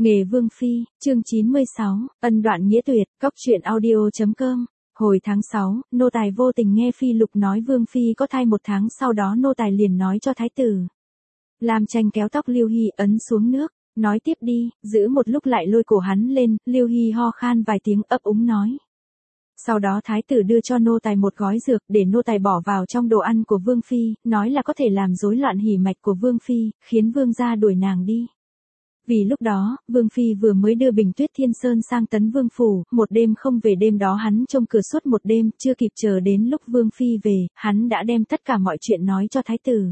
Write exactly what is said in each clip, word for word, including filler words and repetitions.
Nghề Vương Phi, chương chín mươi sáu, ân đoạn nghĩa tuyệt, cóc truyện audio.com. Hồi tháng sáu, nô tài vô tình nghe Phi Lục nói Vương Phi có thai một tháng, sau đó nô tài liền nói cho thái tử. Lam Tranh kéo tóc Lưu Hy ấn xuống nước, nói tiếp đi, giữ một lúc lại lôi cổ hắn lên. Lưu Hy ho khan vài tiếng ấp úng nói. Sau đó thái tử đưa cho nô tài một gói dược để nô tài bỏ vào trong đồ ăn của Vương Phi, nói là có thể làm rối loạn hỉ mạch của Vương Phi, khiến Vương gia đuổi nàng đi. Vì lúc đó, Vương Phi vừa mới đưa Bình Tuyết Thiên Sơn sang Tấn Vương Phủ, một đêm không về, đêm đó hắn trông cửa suốt một đêm, chưa kịp chờ đến lúc Vương Phi về, hắn đã đem tất cả mọi chuyện nói cho thái tử.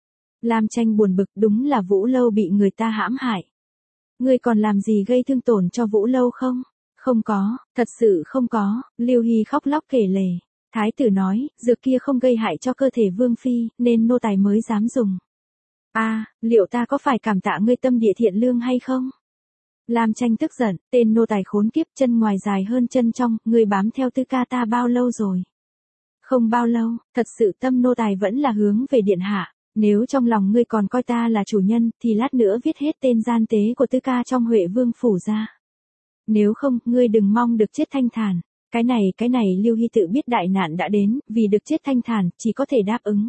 Lam Tranh buồn bực, đúng là Vũ Lâu bị người ta hãm hại. Ngươi còn làm gì gây thương tổn cho Vũ Lâu không? Không có, thật sự không có. Lưu Hy khóc lóc kể lể. Thái tử nói, dược kia không gây hại cho cơ thể Vương Phi, nên nô tài mới dám dùng. A, à, liệu ta có phải cảm tạ ngươi tâm địa thiện lương hay không? Lam Tranh tức giận, tên nô tài khốn kiếp, chân ngoài dài hơn chân trong, ngươi bám theo Tư ca ta bao lâu rồi? Không bao lâu, thật sự tâm nô tài vẫn là hướng về điện hạ. Nếu trong lòng ngươi còn coi ta là chủ nhân, thì lát nữa viết hết tên gian tế của Tư ca trong Huệ Vương Phủ ra. Nếu không, ngươi đừng mong được chết thanh thản. Cái này, cái này Lưu Hy tự biết đại nạn đã đến, vì được chết thanh thản, chỉ có thể đáp ứng.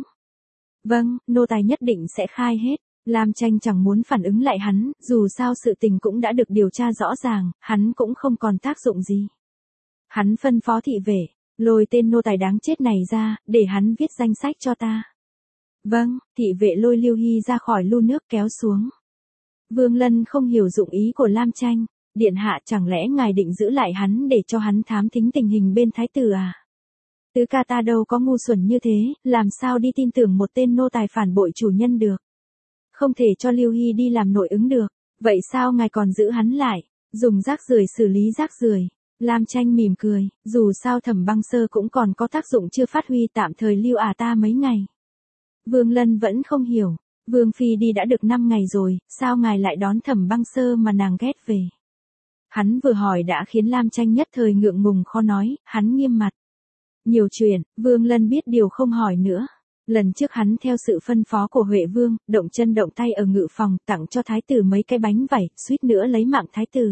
Vâng, nô tài nhất định sẽ khai hết. Lam Tranh chẳng muốn phản ứng lại hắn, dù sao sự tình cũng đã được điều tra rõ ràng, hắn cũng không còn tác dụng gì. Hắn phân phó thị vệ, lôi tên nô tài đáng chết này ra, để hắn viết danh sách cho ta. Vâng, thị vệ lôi Lưu Hy ra khỏi lu nước kéo xuống. Vương Lân không hiểu dụng ý của Lam Tranh. Điện hạ, chẳng lẽ ngài định giữ lại hắn để cho hắn thám thính tình hình bên thái tử à? Tứ ca ta đâu có ngu xuẩn như thế, làm sao đi tin tưởng một tên nô tài phản bội chủ nhân được. Không thể cho Lưu Hy đi làm nội ứng được, vậy sao ngài còn giữ hắn lại, dùng rác rưởi xử lý rác rưởi. Lam Tranh mỉm cười, dù sao Thẩm Băng Sơ cũng còn có tác dụng chưa phát huy, tạm thời lưu à ta mấy ngày. Vương Lân vẫn không hiểu, Vương Phi đi đã được năm ngày rồi, sao ngài lại đón Thẩm Băng Sơ mà nàng ghét về. Hắn vừa hỏi đã khiến Lam Tranh nhất thời ngượng ngùng khó nói, hắn nghiêm mặt. Nhiều chuyện, Vương Lân biết điều không hỏi nữa. Lần trước hắn theo sự phân phó của Huệ Vương, động chân động tay ở ngự phòng, tặng cho thái tử mấy cái bánh vảy, suýt nữa lấy mạng thái tử.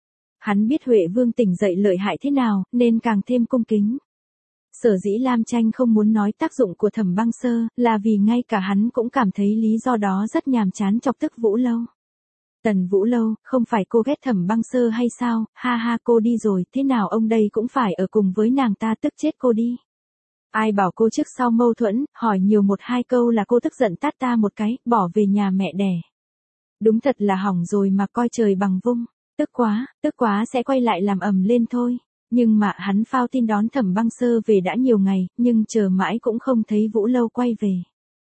Hắn biết Huệ Vương tỉnh dậy lợi hại thế nào, nên càng thêm cung kính. Sở dĩ Lam Tranh không muốn nói tác dụng của Thẩm Băng Sơ, là vì ngay cả hắn cũng cảm thấy lý do đó rất nhàm chán, chọc tức Vũ Lâu. Tần Vũ Lâu, không phải cô ghét Thẩm Băng Sơ hay sao, ha ha, cô đi rồi, thế nào ông đây cũng phải ở cùng với nàng ta, tức chết cô đi. Ai bảo cô trước sau mâu thuẫn, hỏi nhiều một hai câu là cô tức giận tát ta một cái, bỏ về nhà mẹ đẻ. Đúng thật là hỏng rồi mà coi trời bằng vung, tức quá, tức quá sẽ quay lại làm ầm lên thôi. Nhưng mà hắn phao tin đón Thẩm Băng Sơ về đã nhiều ngày, nhưng chờ mãi cũng không thấy Vũ Lâu quay về.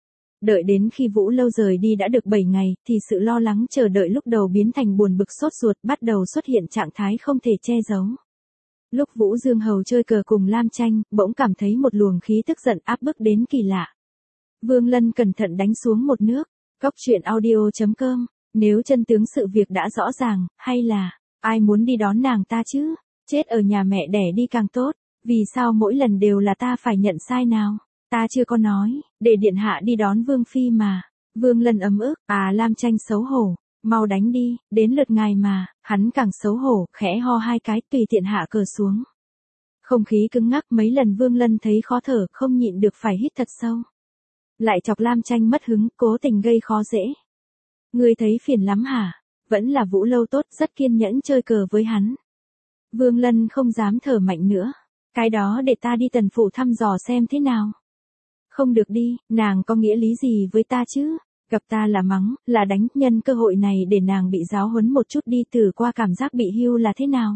Đợi đến khi Vũ Lâu rời đi đã được bảy ngày, thì sự lo lắng chờ đợi lúc đầu biến thành buồn bực sốt ruột, bắt đầu xuất hiện trạng thái không thể che giấu. Lúc Vũ Dương Hầu chơi cờ cùng Lam Tranh, bỗng cảm thấy một luồng khí tức giận áp bức đến kỳ lạ. Vương Lân cẩn thận đánh xuống một nước, cóc truyện audio.com, nếu chân tướng sự việc đã rõ ràng, hay là, ai muốn đi đón nàng ta chứ, chết ở nhà mẹ đẻ đi càng tốt, vì sao mỗi lần đều là ta phải nhận sai nào? Ta chưa có nói, để điện hạ đi đón Vương Phi mà. Vương Lân ấm ức, à Lam Tranh xấu hổ, mau đánh đi, đến lượt ngài mà. Hắn càng xấu hổ, khẽ ho hai cái, tùy tiện hạ cờ xuống. Không khí cứng ngắc, mấy lần Vương Lân thấy khó thở, không nhịn được phải hít thật sâu. Lại chọc Lam Tranh mất hứng, cố tình gây khó dễ. Ngươi thấy phiền lắm hả? Vẫn là Vũ Lâu tốt, rất kiên nhẫn chơi cờ với hắn. Vương Lân không dám thở mạnh nữa. Cái đó để ta đi Tần Phủ thăm dò xem thế nào. Không được đi, nàng có nghĩa lý gì với ta chứ? Gặp ta là mắng, là đánh, nhân cơ hội này để nàng bị giáo huấn một chút đi, từ qua cảm giác bị hưu là thế nào?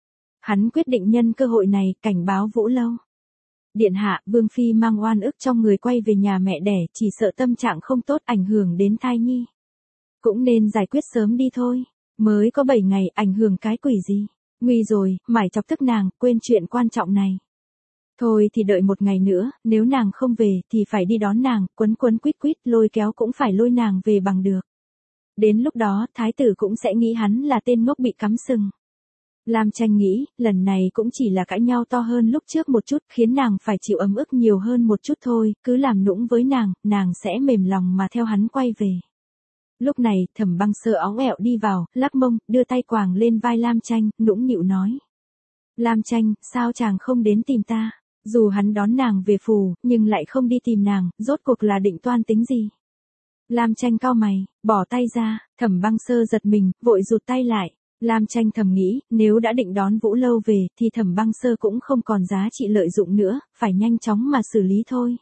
Hắn quyết định nhân cơ hội này, cảnh báo Vũ Lâu. Điện hạ, Vương Phi mang oan ức trong người quay về nhà mẹ đẻ, chỉ sợ tâm trạng không tốt ảnh hưởng đến thai nhi. Cũng nên giải quyết sớm đi thôi, mới có bảy ngày, ảnh hưởng cái quỷ gì? Nguy rồi, mải chọc tức nàng, quên chuyện quan trọng này. Thôi thì đợi một ngày nữa, nếu nàng không về thì phải đi đón nàng, quấn quấn quýt quýt, lôi kéo cũng phải lôi nàng về bằng được. Đến lúc đó, thái tử cũng sẽ nghĩ hắn là tên ngốc bị cắm sừng. Lam Tranh nghĩ, lần này cũng chỉ là cãi nhau to hơn lúc trước một chút, khiến nàng phải chịu ấm ức nhiều hơn một chút thôi, cứ làm nũng với nàng, nàng sẽ mềm lòng mà theo hắn quay về. Lúc này, Thẩm Băng Sơ óng ẹo đi vào, lắc mông, đưa tay quàng lên vai Lam Tranh, nũng nịu nói. Lam Tranh, sao chàng không đến tìm ta? Dù hắn đón nàng về phủ, nhưng lại không đi tìm nàng, rốt cuộc là định toan tính gì? Lam Tranh cau mày, bỏ tay ra, Thẩm Băng Sơ giật mình, vội rụt tay lại. Lam Tranh thầm nghĩ, nếu đã định đón Vũ Lâu về, thì Thẩm Băng Sơ cũng không còn giá trị lợi dụng nữa, phải nhanh chóng mà xử lý thôi.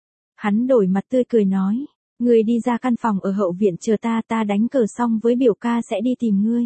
Hắn đổi mặt tươi cười nói, ngươi đi ra căn phòng ở hậu viện chờ ta, ta đánh cờ xong với biểu ca sẽ đi tìm ngươi.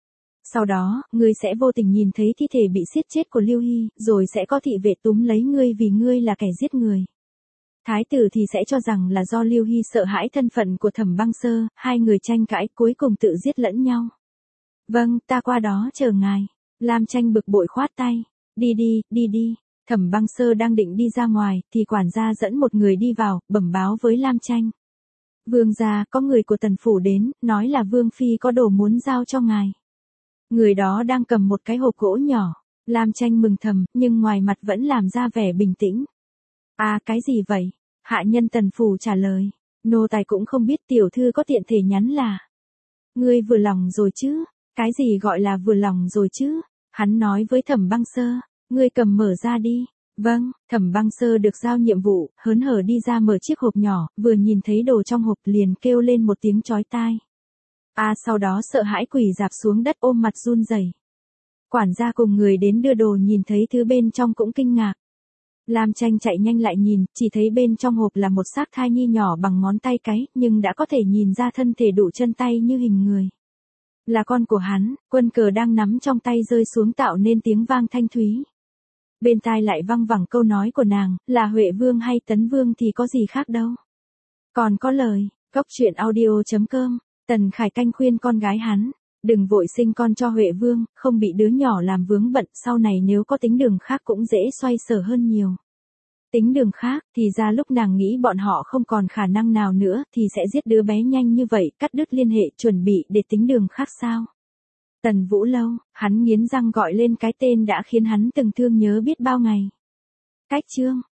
Sau đó, ngươi sẽ vô tình nhìn thấy thi thể bị giết chết của Lưu Hy, rồi sẽ có thị vệ túm lấy ngươi vì ngươi là kẻ giết người. Thái tử thì sẽ cho rằng là do Lưu Hy sợ hãi thân phận của Thẩm Băng Sơ, hai người tranh cãi cuối cùng tự giết lẫn nhau. Vâng, ta qua đó chờ ngài. Lam Tranh bực bội khoát tay. Đi đi, đi đi. Thẩm Băng Sơ đang định đi ra ngoài, thì quản gia dẫn một người đi vào, bẩm báo với Lam Tranh. Vương gia, có người của Tần phủ đến, nói là Vương phi có đồ muốn giao cho ngài. Người đó đang cầm một cái hộp gỗ nhỏ. Lam Tranh mừng thầm, nhưng ngoài mặt vẫn làm ra vẻ bình tĩnh. À, cái gì vậy? Hạ nhân Tần phủ trả lời. Nô tài cũng không biết tiểu thư có tiện thể nhắn là. Ngươi vừa lòng rồi chứ? Cái gì gọi là vừa lòng rồi chứ? Hắn nói với Thẩm Băng Sơ. Ngươi cầm mở ra đi. Vâng, Thẩm Băng Sơ được giao nhiệm vụ, hớn hở đi ra mở chiếc hộp nhỏ, vừa nhìn thấy đồ trong hộp liền kêu lên một tiếng chói tai. À, sau đó sợ hãi quỳ rạp xuống đất ôm mặt run rẩy. Quản gia cùng người đến đưa đồ nhìn thấy thứ bên trong cũng kinh ngạc. Lam Tranh chạy nhanh lại nhìn, chỉ thấy bên trong hộp là một xác thai nhi nhỏ bằng ngón tay cái, nhưng đã có thể nhìn ra thân thể đủ chân tay như hình người. Là con của hắn, quân cờ đang nắm trong tay rơi xuống tạo nên tiếng vang thanh thúy. Bên tai lại văng vẳng câu nói của nàng, là Huệ Vương hay Tấn Vương thì có gì khác đâu. Còn có lời, góc truyện audio chấm com, Tần Khải Canh khuyên con gái hắn, đừng vội sinh con cho Huệ Vương, không bị đứa nhỏ làm vướng bận, sau này nếu có tính đường khác cũng dễ xoay sở hơn nhiều. Tính đường khác, thì ra lúc nàng nghĩ bọn họ không còn khả năng nào nữa, thì sẽ giết đứa bé nhanh như vậy, cắt đứt liên hệ, chuẩn bị để tính đường khác sao. Tần Vũ Lâu, hắn nghiến răng gọi lên cái tên đã khiến hắn từng thương nhớ biết bao ngày. Cách chương.